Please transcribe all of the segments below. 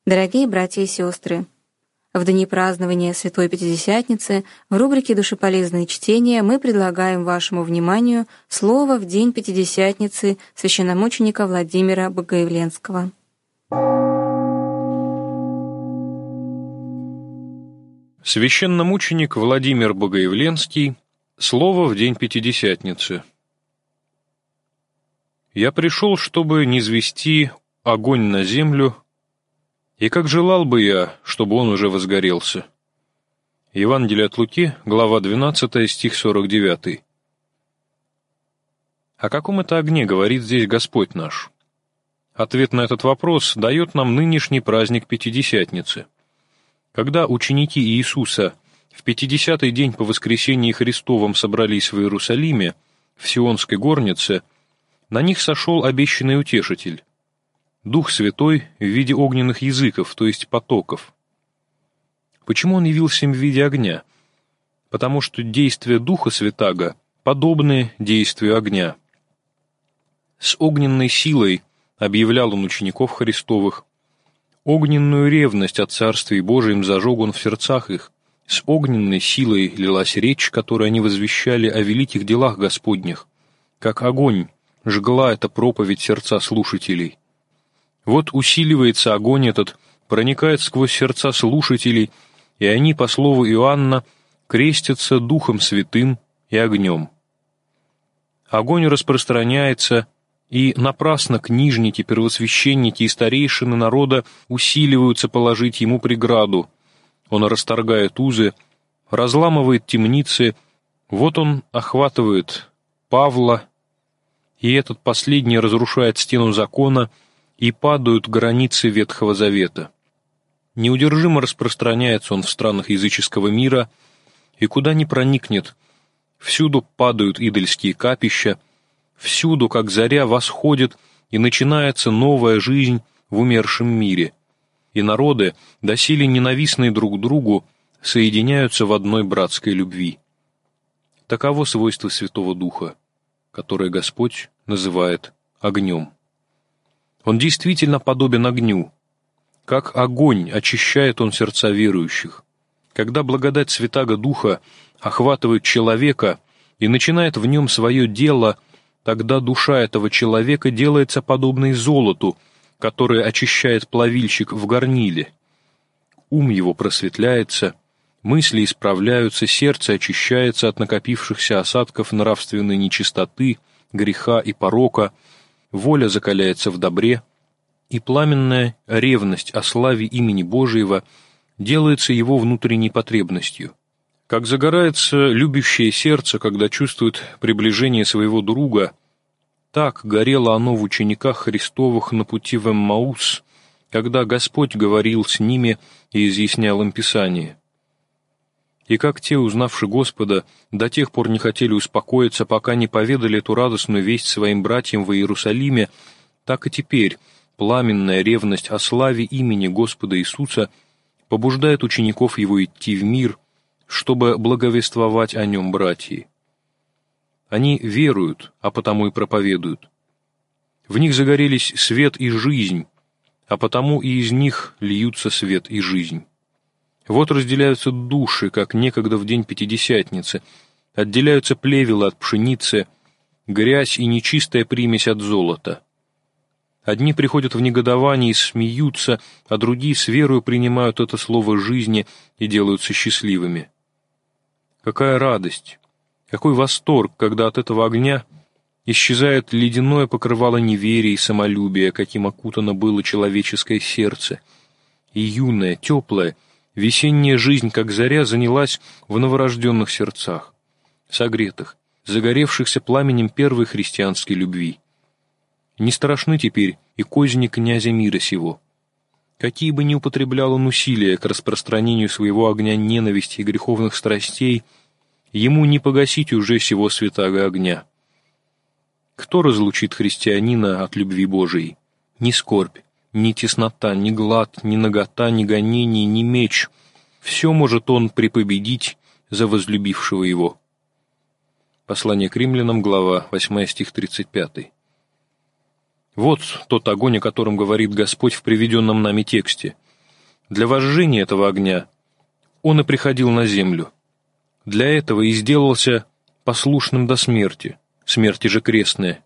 Дорогие братья и сестры, в дни празднования Святой Пятидесятницы в рубрике «Душеполезные чтения» мы предлагаем вашему вниманию слово в день Пятидесятницы священномученика Владимира Богоявленского. Священномученик Владимир Богоявленский. Слово в день Пятидесятницы. «Я пришел, чтобы низвести огонь на землю, и как желал бы я, чтобы он уже возгорелся». Евангелие от Луки, глава 12, стих 49. О каком это огне говорит здесь Господь наш? Ответ на этот вопрос дает нам нынешний праздник Пятидесятницы. Когда ученики Иисуса в 50-й день по воскресении Христовом собрались в Иерусалиме, в Сионской горнице, на них сошел обещанный Утешитель, Дух Святой в виде огненных языков, то есть потоков. Почему он явился им в виде огня? Потому что действия Духа Святаго подобны действию огня. С огненной силой объявлял он учеников Христовых, огненную ревность о Царстве Божием зажег он в сердцах их, с огненной силой лилась речь, которую они возвещали о великих делах Господних, как огонь жгла эта проповедь сердца слушателей. Вот усиливается огонь этот, проникает сквозь сердца слушателей, и они, по слову Иоанна, крестятся Духом Святым и огнем. Огонь распространяется, и напрасно книжники, первосвященники и старейшины народа усиливаются положить ему преграду. Он расторгает узы, разламывает темницы, вот он охватывает Павла, и этот последний разрушает стену закона, и падают границы Ветхого Завета. Неудержимо распространяется он в странах языческого мира, и куда ни проникнет, всюду падают идольские капища, всюду, как заря, восходит, и начинается новая жизнь в умершем мире, и народы, доселе ненавистные друг другу, соединяются в одной братской любви. Таково свойство Святого Духа, которое Господь называет огнем. Он действительно подобен огню. Как огонь очищает он сердца верующих. Когда благодать Святаго Духа охватывает человека и начинает в нем свое дело, тогда душа этого человека делается подобной золоту, которое очищает плавильщик в горниле. Ум его просветляется, мысли исправляются, сердце очищается от накопившихся осадков нравственной нечистоты, греха и порока, воля закаляется в добре, и пламенная ревность о славе имени Божьего делается его внутренней потребностью. Как загорается любящее сердце, когда чувствует приближение своего друга, так горело оно в учениках Христовых на пути в Эммаус, когда Господь говорил с ними и изъяснял им Писание. И как те, узнавши Господа, до тех пор не хотели успокоиться, пока не поведали эту радостную весть своим братьям в Иерусалиме, так и теперь пламенная ревность о славе имени Господа Иисуса побуждает учеников Его идти в мир, чтобы благовествовать о Нем братьям. Они веруют, а потому и проповедуют. В них загорелись свет и жизнь, а потому и из них льются свет и жизнь. Вот разделяются души, как некогда в день Пятидесятницы, отделяются плевелы от пшеницы, грязь и нечистая примесь от золота. Одни приходят в негодование и смеются, а другие с верою принимают это слово жизни и делаются счастливыми. Какая радость, какой восторг, когда от этого огня исчезает ледяное покрывало неверия и самолюбия, каким окутано было человеческое сердце, и юная, теплая, весенняя жизнь, как заря, занялась в новорожденных сердцах, согретых, загоревшихся пламенем первой христианской любви. Не страшны теперь и козни князя мира сего. Какие бы ни употреблял он усилия к распространению своего огня ненависти и греховных страстей, ему не погасить уже сего святаго огня. Кто разлучит христианина от любви Божией? Ни скорбь, ни теснота, ни глад, ни нагота, ни гонение, ни меч. Все может он препобедить за возлюбившего его. Послание к римлянам, глава 8, стих 35. Вот тот огонь, о котором говорит Господь в приведенном нами тексте. Для возжжения этого огня он и приходил на землю. Для этого и сделался послушным до смерти, смерти же крестной.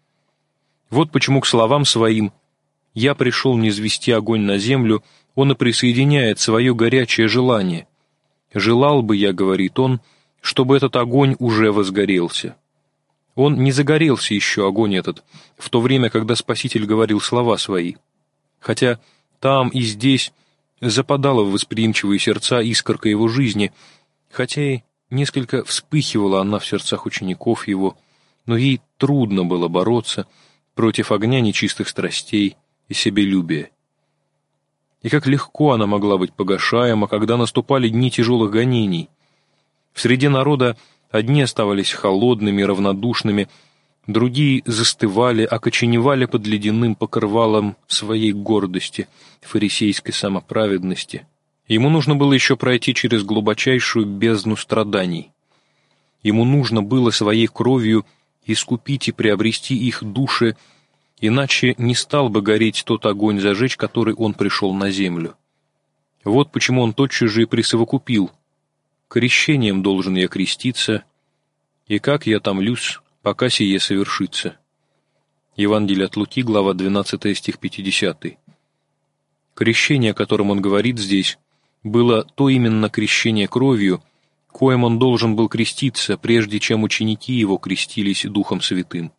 Вот почему к словам своим «Я пришел низвести огонь на землю» он и присоединяет свое горячее желание. «Желал бы я, — говорит он, — чтобы этот огонь уже возгорелся». Он не загорелся еще, огонь этот, в то время, когда Спаситель говорил слова свои. Хотя там и здесь западала в восприимчивые сердца искорка его жизни, хотя и несколько вспыхивала она в сердцах учеников его, но ей трудно было бороться против огня нечистых страстей и себелюбия. И как легко она могла быть погашаема, когда наступали дни тяжелых гонений. В среде народа одни оставались холодными, равнодушными, другие застывали, окоченевали под ледяным покрывалом своей гордости, фарисейской самоправедности. Ему нужно было еще пройти через глубочайшую бездну страданий. Ему нужно было своей кровью искупить и приобрести их души, иначе не стал бы гореть тот огонь зажечь, который он пришел на землю. Вот почему он тотчас же и присовокупил: «Крещением должен я креститься, и как я томлюсь, пока сие совершится». Евангелие от Луки, глава 12, стих 50. Крещение, о котором он говорит здесь, было то именно крещение кровью, коим он должен был креститься, прежде чем ученики его крестились Духом Святым.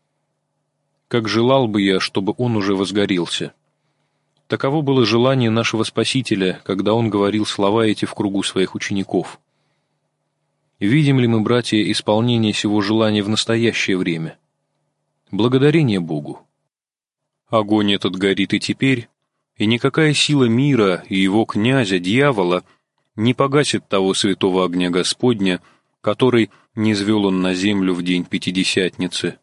«Как желал бы я, чтобы он уже возгорелся». Таково было желание нашего Спасителя, когда он говорил слова эти в кругу своих учеников. Видим ли мы, братья, исполнение сего желания в настоящее время? Благодарение Богу. Огонь этот горит и теперь, и никакая сила мира и его князя, дьявола, не погасит того святого огня Господня, который низвел он на землю в день Пятидесятницы.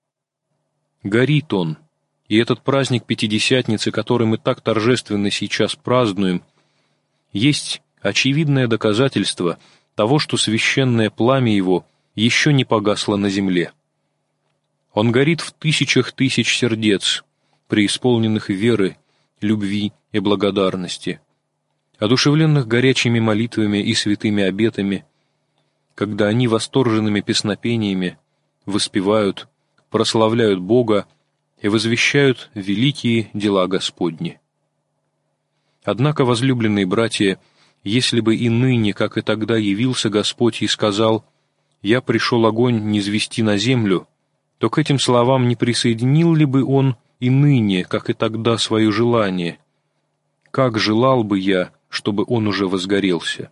Горит он, и этот праздник Пятидесятницы, который мы так торжественно сейчас празднуем, есть очевидное доказательство того, что священное пламя его еще не погасло на земле. Он горит в тысячах тысяч сердец, преисполненных веры, любви и благодарности, одушевленных горячими молитвами и святыми обетами, когда они восторженными песнопениями воспевают, прославляют Бога и возвещают великие дела Господни. Однако, возлюбленные братья, если бы и ныне, как и тогда, явился Господь и сказал: «Я пришел огонь низвести на землю», то к этим словам не присоединил ли бы Он и ныне, как и тогда, свое желание? «Как желал бы я, чтобы он уже возгорелся».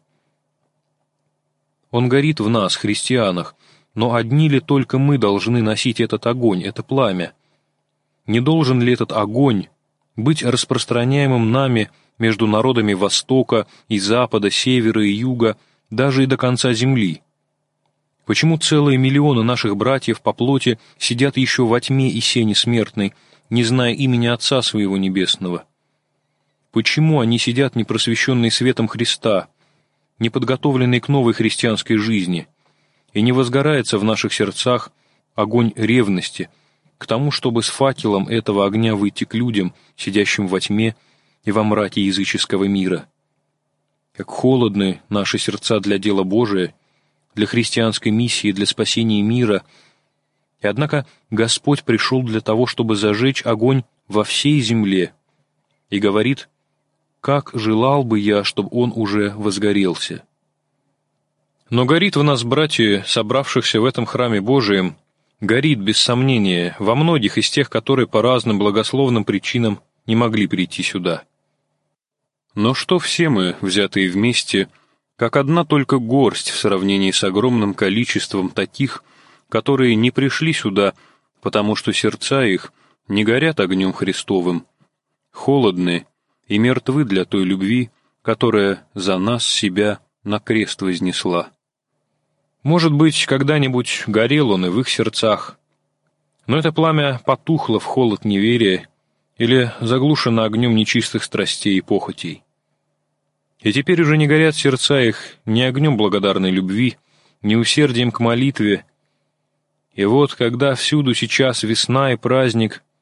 Он горит в нас, христианах, но одни ли только мы должны носить этот огонь, это пламя? Не должен ли этот огонь быть распространяемым нами между народами Востока и Запада, Севера и Юга, даже и до конца земли? Почему целые миллионы наших братьев по плоти сидят еще во тьме и сене смертной, не зная имени Отца Своего Небесного? Почему они сидят непросвещенные светом Христа, неподготовленные к новой христианской жизни, и не возгорается в наших сердцах огонь ревности к тому, чтобы с факелом этого огня выйти к людям, сидящим во тьме и во мраке языческого мира? Как холодны наши сердца для дела Божия, для христианской миссии, для спасения мира. И однако Господь пришел для того, чтобы зажечь огонь во всей земле, и говорит: «Как желал бы я, чтобы он уже возгорелся». Но горит в нас, братья, собравшихся в этом храме Божием, горит, без сомнения, во многих из тех, которые по разным благословным причинам не могли прийти сюда. Но что все мы, взятые вместе, как одна только горсть в сравнении с огромным количеством таких, которые не пришли сюда, потому что сердца их не горят огнем Христовым, холодны и мертвы для той любви, которая за нас себя на крест вознесла. Может быть, когда-нибудь горел он и в их сердцах, но это пламя потухло в холод неверия или заглушено огнем нечистых страстей и похотей. И теперь уже не горят сердца их ни огнем благодарной любви, ни усердием к молитве. И вот, когда всюду сейчас весна и праздник,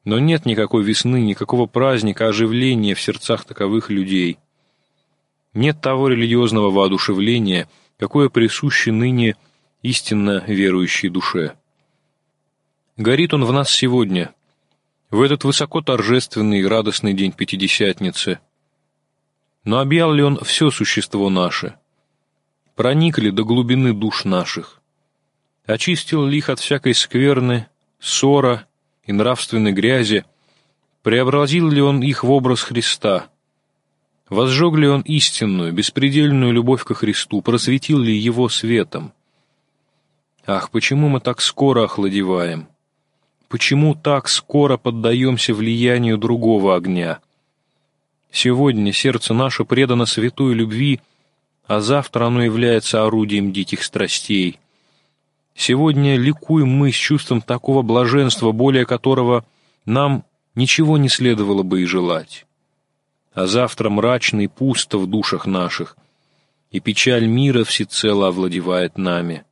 Но нет никакой весны, никакого праздника, оживления в сердцах таковых людей. Нет того религиозного воодушевления, какое присуще ныне истинно верующей душе. Горит он в нас сегодня, в этот высоко торжественный и радостный день Пятидесятницы. Но объял ли он все существо наше? Проник ли до глубины душ наших? Очистил ли их от всякой скверны, ссора и нравственной грязи? Преобразил ли он их в образ Христа? Возжег ли он истинную, беспредельную любовь ко Христу? Просветил ли его светом? Ах, почему мы так скоро охладеваем? Почему так скоро поддаемся влиянию другого огня? Сегодня сердце наше предано святой любви, а завтра оно является орудием диких страстей. Сегодня ликуем мы с чувством такого блаженства, более которого нам ничего не следовало бы и желать. А завтра мрачно и пусто в душах наших, и печаль мира всецело овладевает нами.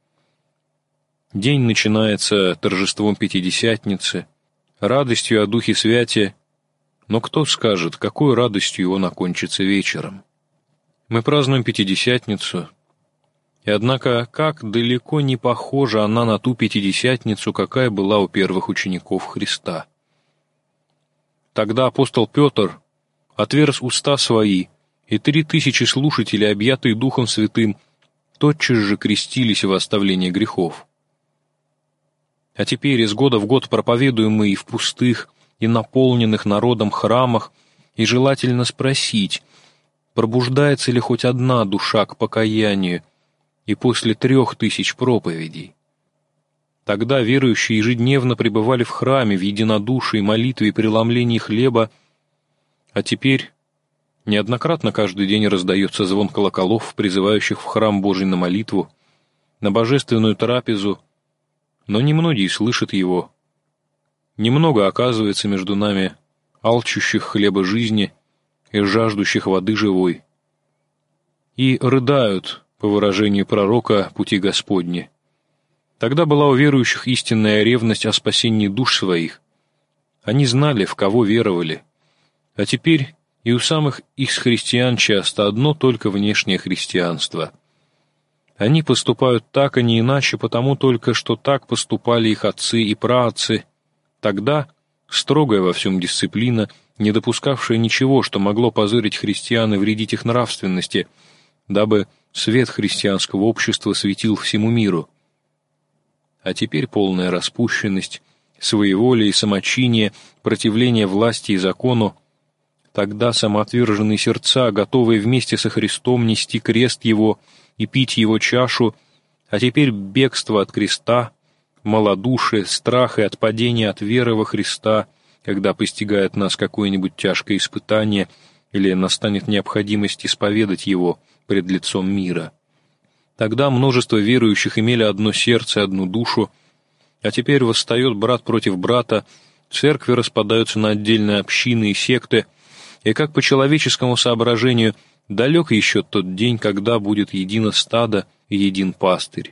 День начинается торжеством Пятидесятницы, радостью о Духе Святе, но кто скажет, какой радостью он окончится вечером? Мы празднуем Пятидесятницу, и однако как далеко не похожа она на ту Пятидесятницу, какая была у первых учеников Христа. Тогда апостол Петр отверз уста свои, и 3000 слушателей, объятые Духом Святым, тотчас же крестились во оставление грехов. А теперь из года в год проповедуем мы и в пустых, и наполненных народом храмах, и желательно спросить, пробуждается ли хоть одна душа к покаянию, и после 3000 проповедей. Тогда верующие ежедневно пребывали в храме, в единодушии, молитве и преломлении хлеба, а теперь неоднократно каждый день раздается звон колоколов, призывающих в храм Божий на молитву, на божественную трапезу, но немногие слышат его. Немного оказывается между нами алчущих хлеба жизни и жаждущих воды живой. И рыдают, по выражению пророка, пути Господни. Тогда была у верующих истинная ревность о спасении душ своих. Они знали, в кого веровали. А теперь и у самых их христиан часто одно только внешнее христианство. Они поступают так, а не иначе, потому только, что так поступали их отцы и праотцы. Тогда строгая во всем дисциплина, не допускавшая ничего, что могло позорить христиан и вредить их нравственности, дабы свет христианского общества светил всему миру. А теперь полная распущенность, своеволие и самочиние, противление власти и закону. Тогда самоотверженные сердца, готовые вместе со Христом нести крест Его и пить Его чашу, а теперь бегство от креста, малодушие, страх и отпадение от веры во Христа, когда постигает нас какое-нибудь тяжкое испытание или настанет необходимость исповедать Его пред лицом мира. Тогда множество верующих имели одно сердце, одну душу, а теперь восстает брат против брата, церкви распадаются на отдельные общины и секты, и как по человеческому соображению далек еще тот день, когда будет едино стадо и един пастырь.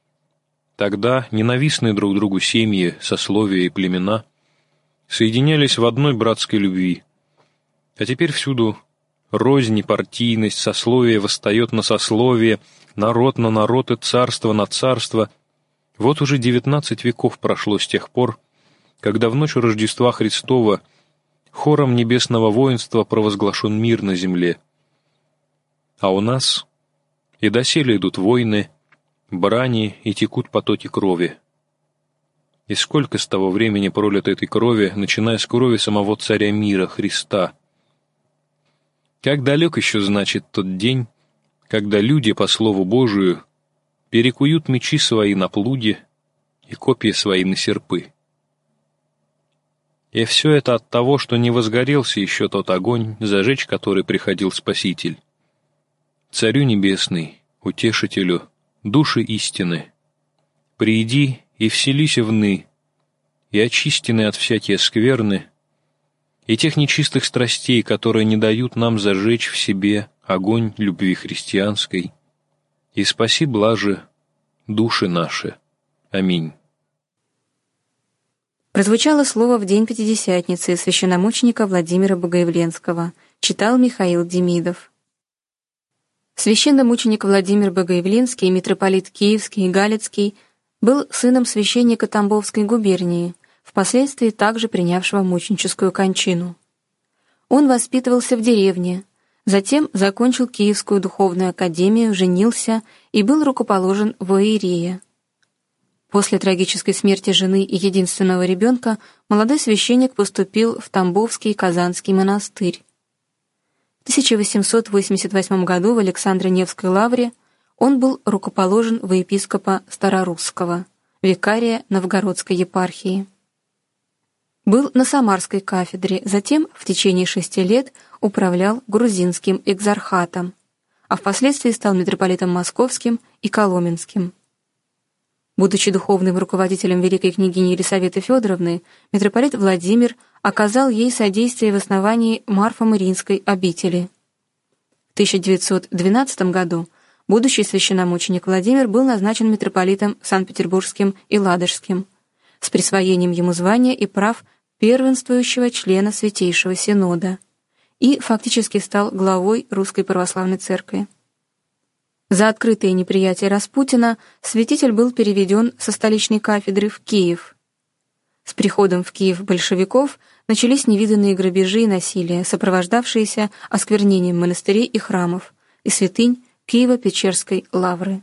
Тогда ненавистные друг другу семьи, сословия и племена соединялись в одной братской любви, а теперь всюду рознь и партийность, сословие восстает на сословие, народ на народ и царство на царство. Вот уже 19 веков прошло с тех пор, когда в ночь Рождества Христова хором небесного воинства провозглашен мир на земле. А у нас и доселе идут войны, брани и текут потоки крови. И сколько с того времени пролито этой крови, начиная с крови самого Царя мира, Христа. Как далек еще, значит, тот день, когда люди, по Слову Божию, перекуют мечи свои на плуги и копья свои на серпы. И все это от того, что не возгорелся еще тот огонь, зажечь который приходил Спаситель. Царю Небесный, Утешителю, души истины, прииди и вселися вны, и очистины от всякие скверны, и тех нечистых страстей, которые не дают нам зажечь в себе огонь любви христианской, и спаси блаже души наши. Аминь. Прозвучало слово в день Пятидесятницы священномученика Владимира Богоявленского, читал Михаил Демидов. Священномученик Владимир Богоявленский, митрополит Киевский и Галицкий, был сыном священника Тамбовской губернии, впоследствии также принявшего мученическую кончину. Он воспитывался в деревне, затем закончил Киевскую духовную академию, женился и был рукоположен в иерее. После трагической смерти жены и единственного ребенка молодой священник поступил в Тамбовский и Казанский монастырь. В 1888 году в Александро-Невской лавре он был рукоположен во епископа Старорусского, викария Новгородской епархии. Был на Самарской кафедре, затем в течение 6 лет управлял грузинским экзархатом, а впоследствии стал митрополитом Московским и Коломенским. Будучи духовным руководителем великой княгини Елисаветы Федоровны, митрополит Владимир оказал ей содействие в основании Марфо-Мариинской обители. В 1912 году будущий священномученик Владимир был назначен митрополитом Санкт-Петербургским и Ладожским с присвоением ему звания и прав первенствующего члена Святейшего Синода и фактически стал главой Русской Православной Церкви. За открытое неприятие Распутина святитель был переведен со столичной кафедры в Киев. С приходом в Киев большевиков начались невиданные грабежи и насилия, сопровождавшиеся осквернением монастырей и храмов и святынь Киево-Печерской лавры.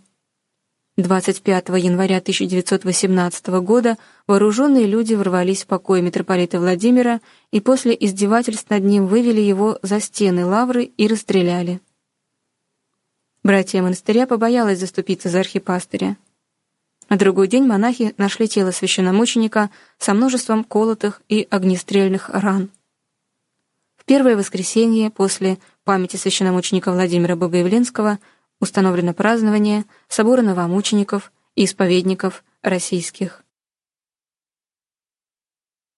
25 января 1918 года вооруженные люди ворвались в покои митрополита Владимира и после издевательств над ним вывели его за стены лавры и расстреляли. Братья монастыря побоялась заступиться за архипастыря. На другой день монахи нашли тело священномученика со множеством колотых и огнестрельных ран. В первое воскресенье после памяти священномученика Владимира Богоявленского установлено празднование собора новомучеников и исповедников российских.